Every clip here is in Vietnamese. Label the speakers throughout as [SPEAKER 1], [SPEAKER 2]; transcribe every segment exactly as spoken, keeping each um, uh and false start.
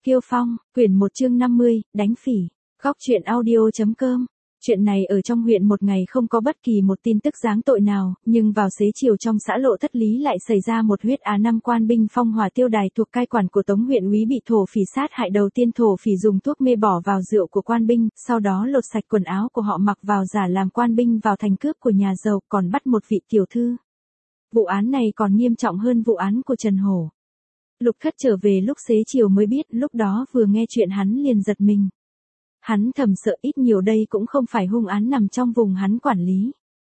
[SPEAKER 1] Kiêu Phong, quyển một chương năm mươi, đánh phỉ. Góc truyện audio.com. Chuyện này ở trong huyện một ngày không có bất kỳ một tin tức giáng tội nào, nhưng vào xế chiều trong xã Lộ Thất Lý lại xảy ra một huyết án. Năm quan binh Phong Hòa Tiêu Đài thuộc cai quản của Tống huyện úy bị thổ phỉ sát hại. Đầu tiên thổ phỉ dùng thuốc mê bỏ vào rượu của quan binh, sau đó lột sạch quần áo của họ mặc vào giả làm quan binh vào thành cướp của nhà giàu, còn bắt một vị tiểu thư. Vụ án này còn nghiêm trọng hơn vụ án của Trần Hổ. Lục Thất trở về lúc xế chiều mới biết, lúc đó vừa nghe chuyện hắn liền giật mình. Hắn thầm sợ ít nhiều đây cũng không phải hung án nằm trong vùng hắn quản lý.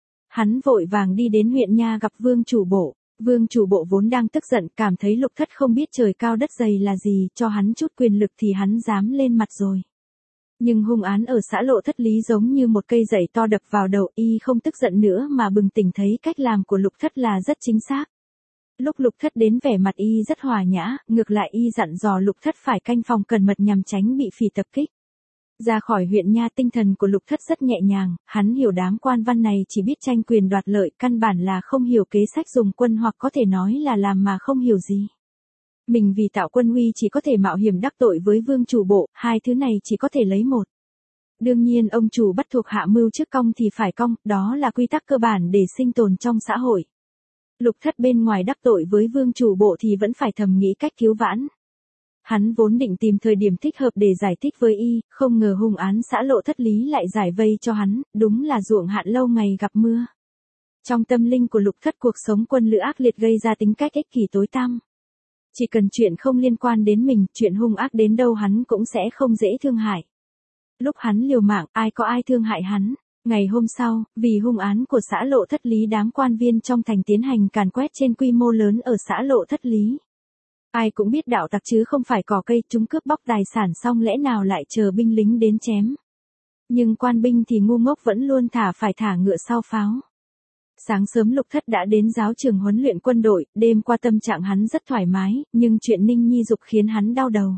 [SPEAKER 1] Hắn vội vàng đi đến huyện nha gặp Vương chủ bộ. Vương chủ bộ vốn đang tức giận, cảm thấy Lục Thất không biết trời cao đất dày là gì, cho hắn chút quyền lực thì hắn dám lên mặt rồi. Nhưng hung án ở xã Lộ Thất Lý giống như một cây dẩy to đập vào đầu, y không tức giận nữa mà bừng tỉnh thấy cách làm của Lục Thất là rất chính xác. Lúc Lục Thất đến vẻ mặt y rất hòa nhã, ngược lại y dặn dò Lục Thất phải canh phòng cẩn mật nhằm tránh bị phỉ tập kích. Ra khỏi huyện nha, tinh thần của Lục Thất rất nhẹ nhàng, hắn hiểu đám quan văn này chỉ biết tranh quyền đoạt lợi, căn bản là không hiểu kế sách dùng quân, hoặc có thể nói là làm mà không hiểu gì. Mình vì tạo quân uy chỉ có thể mạo hiểm đắc tội với Vương chủ bộ, hai thứ này chỉ có thể lấy một. Đương nhiên ông chủ bắt thuộc hạ mưu trước cong thì phải cong, đó là quy tắc cơ bản để sinh tồn trong xã hội. Lục Thất bên ngoài đắc tội với Vương chủ bộ thì vẫn phải thầm nghĩ cách cứu vãn. Hắn vốn định tìm thời điểm thích hợp để giải thích với y, không ngờ hung án xã Lộ Thất Lý lại giải vây cho hắn, đúng là ruộng hạn lâu ngày gặp mưa. Trong tâm linh của Lục Thất, cuộc sống quân lữ ác liệt gây ra tính cách ích kỷ tối tăm. Chỉ cần chuyện không liên quan đến mình, chuyện hung ác đến đâu hắn cũng sẽ không dễ thương hại. Lúc hắn liều mạng, ai có ai thương hại hắn. Ngày hôm sau, vì hung án của xã Lộ Thất Lý, đám quan viên trong thành tiến hành càn quét trên quy mô lớn ở xã Lộ Thất Lý. Ai cũng biết đạo tặc chứ không phải cỏ cây, chúng cướp bóc tài sản xong lẽ nào lại chờ binh lính đến chém. Nhưng quan binh thì ngu ngốc, vẫn luôn thả phải thả ngựa sau pháo. Sáng sớm Lục Thất đã đến giáo trường huấn luyện quân đội, đêm qua tâm trạng hắn rất thoải mái, nhưng chuyện Ninh Nhi dục khiến hắn đau đầu.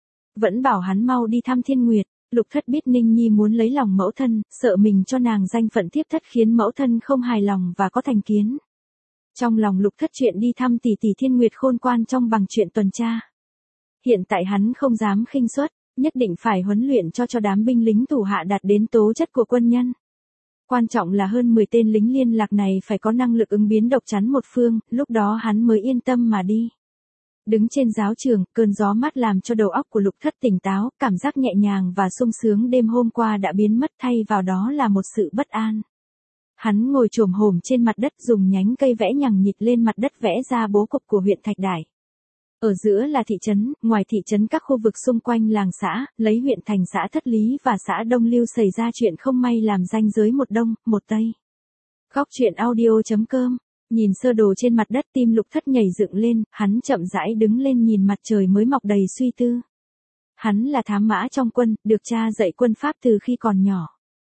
[SPEAKER 1] Vẫn bảo hắn mau đi thăm Thiên Nguyệt. Lục Thất biết Ninh Nhi muốn lấy lòng mẫu thân, sợ mình cho nàng danh phận thiếp thất khiến mẫu thân không hài lòng và có thành kiến. Trong lòng Lục Thất chuyện đi thăm tỷ tỷ Thiên Nguyệt khôn quan trong bằng chuyện tuần tra. Hiện tại hắn không dám khinh suất, nhất định phải huấn luyện cho cho đám binh lính thủ hạ đạt đến tố chất của quân nhân. Quan trọng là hơn mười tên lính liên lạc này phải có năng lực ứng biến độc chắn một phương, lúc đó hắn mới yên tâm mà đi. Đứng trên giáo trường, cơn gió mát làm cho đầu óc của Lục Thất tỉnh táo, cảm giác nhẹ nhàng và sung sướng đêm hôm qua đã biến mất, thay vào đó là một sự bất an. Hắn ngồi chồm hổm trên mặt đất, dùng nhánh cây vẽ nhằng nhịt lên mặt đất vẽ ra bố cục của huyện Thạch Đài. Ở giữa là thị trấn, ngoài thị trấn các khu vực xung quanh làng xã, lấy huyện thành xã Thất Lý và xã Đông Lưu xảy ra chuyện không may làm ranh giới một đông, một tây. Góc truyện audio.com. Nhìn sơ đồ trên mặt đất, tim Lục Thất nhảy dựng lên, hắn chậm rãi đứng lên nhìn mặt trời mới mọc đầy suy tư. Hắn là thám mã trong quân, được cha dạy quân pháp từ khi còn nhỏ.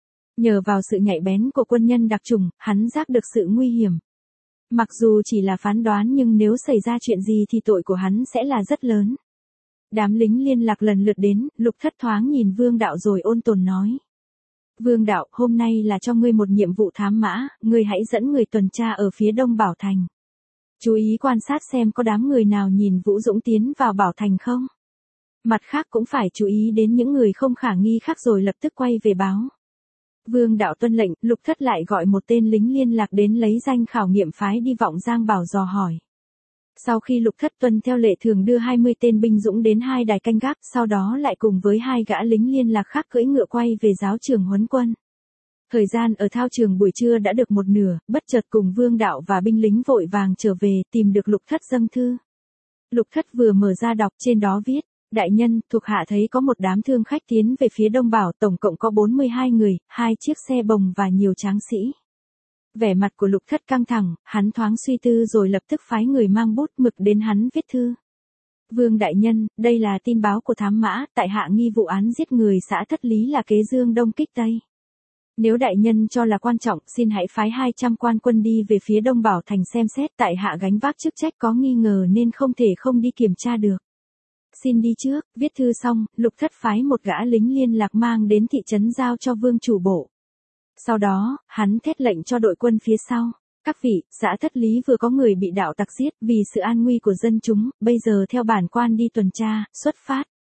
[SPEAKER 1] Nhờ vào sự nhạy bén của quân nhân đặc chủng, hắn giác được sự nguy hiểm. Mặc dù chỉ là phán đoán nhưng nếu xảy ra chuyện gì thì tội của hắn sẽ là rất lớn. Đám lính liên lạc lần lượt đến, Lục Thất thoáng nhìn Vương Đạo rồi ôn tồn nói. Vương Đạo, hôm nay là cho ngươi một nhiệm vụ thám mã, ngươi hãy dẫn người tuần tra ở phía đông Bảo Thành. Chú ý quan sát xem có đám người nào nhìn Vũ Dũng tiến vào Bảo Thành không. Mặt khác cũng phải chú ý đến những người không khả nghi khác rồi lập tức quay về báo. Vương Đạo tuân lệnh, Lục Thất lại gọi một tên lính liên lạc đến lấy danh khảo nghiệm phái đi Vọng Giang Bảo dò hỏi. Sau khi Lục Thất tuân theo lệ thường đưa hai mươi tên binh dũng đến hai đài canh gác, sau đó lại cùng với hai gã lính liên lạc khác cưỡi ngựa quay về giáo trường huấn quân. Thời gian ở thao trường buổi trưa đã được một nửa, bất chợt cùng Vương Đạo và binh lính vội vàng trở về, tìm được Lục Thất dâng thư. Lục Thất vừa mở ra đọc, trên đó viết. Đại nhân, thuộc hạ thấy có một đám thương khách tiến về phía Đông Bảo, tổng cộng có bốn mươi hai người, hai chiếc xe bồng và nhiều tráng sĩ. Vẻ mặt của Lục Thất căng thẳng, hắn thoáng suy tư rồi lập tức phái người mang bút mực đến hắn viết thư. Vương đại nhân, đây là tin báo của thám mã, tại hạ nghi vụ án giết người xã Thất Lý là kế Dương Đông kích Tây. Nếu đại nhân cho là quan trọng, xin hãy phái hai trăm quan quân đi về phía Đông Bảo Thành xem xét, tại hạ gánh vác chức trách có nghi ngờ nên không thể không đi kiểm tra được. Xin đi trước. Viết thư xong, Lục Thất phái một gã lính liên lạc mang đến thị trấn giao cho Vương chủ bộ. Sau đó, hắn thét lệnh cho đội quân phía sau. Các vị, xã Thất Lý vừa có người bị đạo tặc giết, vì sự an nguy của dân chúng, bây giờ theo bản quan đi tuần tra, xuất phát.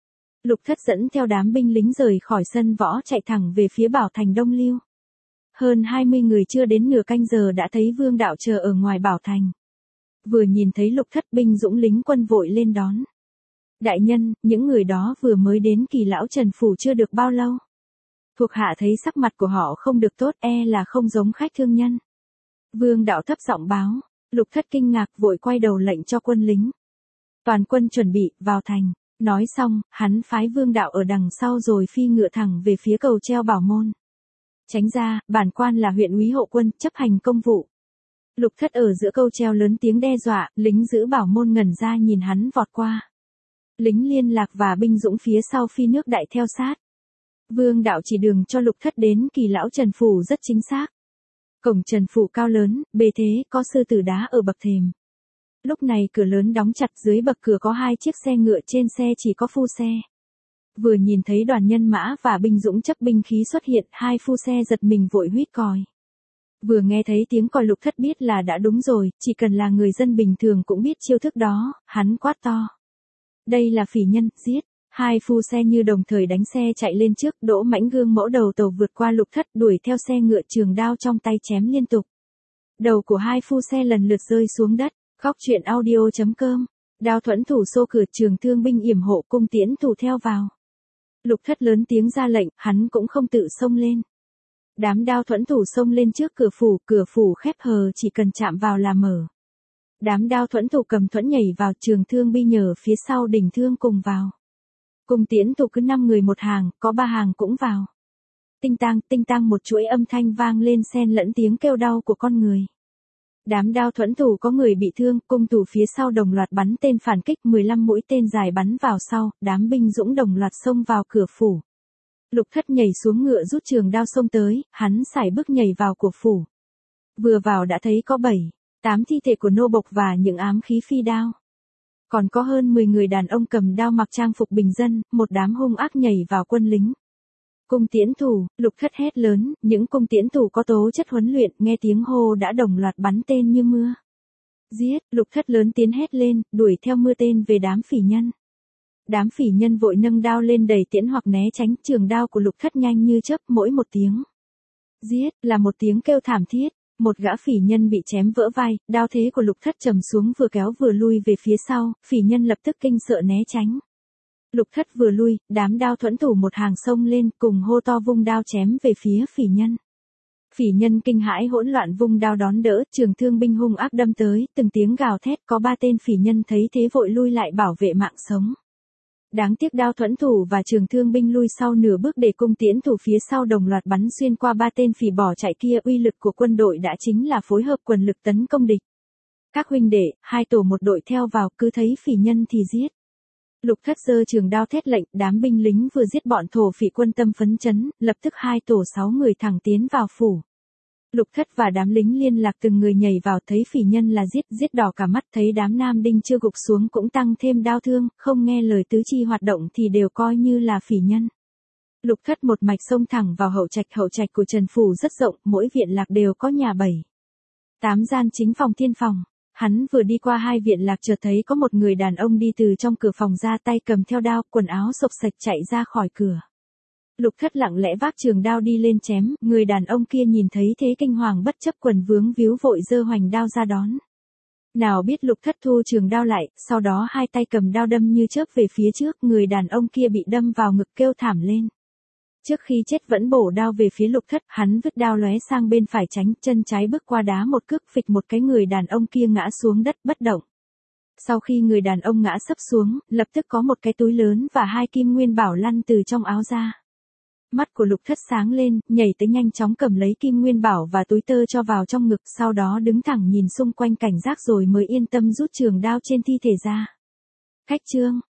[SPEAKER 1] Lục Thất dẫn theo đám binh lính rời khỏi sân võ chạy thẳng về phía Bảo Thành Đông Liêu. Hơn hai mươi người chưa đến nửa canh giờ đã thấy Vương Đạo chờ ở ngoài Bảo Thành. Vừa nhìn thấy Lục Thất, binh dũng lính quân vội lên đón. Đại nhân, những người đó vừa mới đến Kỳ lão Trần phủ chưa được bao lâu. Thuộc hạ thấy sắc mặt của họ không được tốt, e là không giống khách thương nhân. Vương Đạo thấp giọng báo. Lục Thất kinh ngạc vội quay đầu lệnh cho quân lính. Toàn quân chuẩn bị, vào thành. Nói xong, hắn phái Vương Đạo ở đằng sau rồi phi ngựa thẳng về phía cầu treo Bảo Môn. Tránh ra, bản quan là huyện úy hộ quân, chấp hành công vụ. Lục Thất ở giữa cầu treo lớn tiếng đe dọa, lính giữ Bảo Môn ngẩn ra nhìn hắn vọt qua. Lính liên lạc và binh dũng phía sau phi nước đại theo sát. Vương Đạo chỉ đường cho Lục Thất đến Kỳ lão Trần phủ rất chính xác. Cổng Trần phủ cao lớn, bề thế, có sư tử đá ở bậc thềm. Lúc này cửa lớn đóng chặt, dưới bậc cửa có hai chiếc xe ngựa, trên xe chỉ có phu xe. Vừa nhìn thấy đoàn nhân mã và binh dũng chấp binh khí xuất hiện, hai phu xe giật mình vội huýt còi. Vừa nghe thấy tiếng còi Lục Thất biết là đã đúng rồi, chỉ cần là người dân bình thường cũng biết chiêu thức đó, hắn quát to. Đây là phỉ nhân, giết. Hai phu xe như đồng thời đánh xe chạy lên trước, Đỗ Mãnh gương mẫu đầu tàu vượt qua Lục Thất, đuổi theo xe ngựa, trường đao trong tay chém liên tục. Đầu của hai phu xe lần lượt rơi xuống đất. Khóc chuyện audio chấm com. Đao thuẫn thủ xô cửa, trường thương binh yểm hộ, cung tiễn thủ theo vào. Lục Thất lớn tiếng ra lệnh, hắn cũng không tự xông lên. Đám đao thuẫn thủ xông lên trước cửa phủ, cửa phủ khép hờ, chỉ cần chạm vào là mở. Đám đao thuẫn thủ cầm thuẫn nhảy vào, trường thương binh nhờ phía sau đỉnh thương cùng vào. Cung tiễn thủ cứ năm người một hàng, có ba hàng cũng vào. Tinh tang, tinh tang, một chuỗi âm thanh vang lên xen lẫn tiếng kêu đau của con người. Đám đao thuẫn thủ có người bị thương, cung thủ phía sau đồng loạt bắn tên phản kích, mười lăm mũi tên dài bắn vào sau, đám binh dũng đồng loạt xông vào cửa phủ. Lục Thất nhảy xuống ngựa rút trường đao xông tới, hắn sải bước nhảy vào của phủ. Vừa vào đã thấy có bảy, tám thi thể của nô bộc và những ám khí phi đao. Còn có hơn mười người đàn ông cầm đao mặc trang phục bình dân, một đám hung ác nhảy vào quân lính. Cung tiễn thủ, Lục Thất hét lớn, những cung tiễn thủ có tố chất huấn luyện, nghe tiếng hô đã đồng loạt bắn tên như mưa. Giết, Lục Thất lớn tiếng hét lên, đuổi theo mưa tên về đám phỉ nhân. Đám phỉ nhân vội nâng đao lên đẩy tiễn hoặc né tránh, trường đao của Lục Thất nhanh như chớp, mỗi một tiếng. Giết, là một tiếng kêu thảm thiết, một gã phỉ nhân bị chém vỡ vai, đao thế của Lục Thất trầm xuống vừa kéo vừa lui về phía sau, phỉ nhân lập tức kinh sợ né tránh. Lục Thất vừa lui, đám đao thuẫn thủ một hàng xông lên, cùng hô to vung đao chém về phía phỉ nhân. Phỉ nhân kinh hãi hỗn loạn vung đao đón đỡ, trường thương binh hung ác đâm tới, từng tiếng gào thét, có ba tên phỉ nhân thấy thế vội lui lại bảo vệ mạng sống. Đáng tiếc đao thuẫn thủ và trường thương binh lui sau nửa bước để cung tiễn thủ phía sau đồng loạt bắn xuyên qua ba tên phỉ bỏ chạy kia, uy lực của quân đội đã chính là phối hợp quần lực tấn công địch. Các huynh đệ, hai tổ một đội theo vào, cứ thấy phỉ nhân thì giết. Lục Thất giơ trường đao thét lệnh, đám binh lính vừa giết bọn thổ phỉ quân tâm phấn chấn, lập tức hai tổ sáu người thẳng tiến vào phủ. Lục Thất và đám lính liên lạc từng người nhảy vào, thấy phỉ nhân là giết, giết đỏ cả mắt, thấy đám nam đinh chưa gục xuống cũng tăng thêm đao thương, không nghe lời tứ chi hoạt động thì đều coi như là phỉ nhân. Lục Thất một mạch xông thẳng vào hậu trạch, hậu trạch của Trần phủ rất rộng, mỗi viện lạc đều có nhà bảy, tám gian chính phòng thiên phòng. Hắn vừa đi qua hai viện lạc chợt thấy có một người đàn ông đi từ trong cửa phòng ra, tay cầm theo đao, quần áo xộc xạch chạy ra khỏi cửa. Lục Thất lặng lẽ vác trường đao đi lên chém, người đàn ông kia nhìn thấy thế kinh hoàng bất chấp quần vướng víu vội giơ hoành đao ra đón. Nào biết Lục Thất thu trường đao lại, sau đó hai tay cầm đao đâm như chớp về phía trước, người đàn ông kia bị đâm vào ngực kêu thảm lên. Trước khi chết vẫn bổ đao về phía Lục Thất, hắn vứt đao lóe sang bên phải tránh, chân trái bước qua đá một cước phịch một cái, người đàn ông kia ngã xuống đất bất động. Sau khi người đàn ông ngã sấp xuống, lập tức có một cái túi lớn và hai kim nguyên bảo lăn từ trong áo ra. Mắt của Lục Thất sáng lên, nhảy tới nhanh chóng cầm lấy kim nguyên bảo và túi tơ cho vào trong ngực, sau đó đứng thẳng nhìn xung quanh cảnh giác rồi mới yên tâm rút trường đao trên thi thể ra. Khách trương,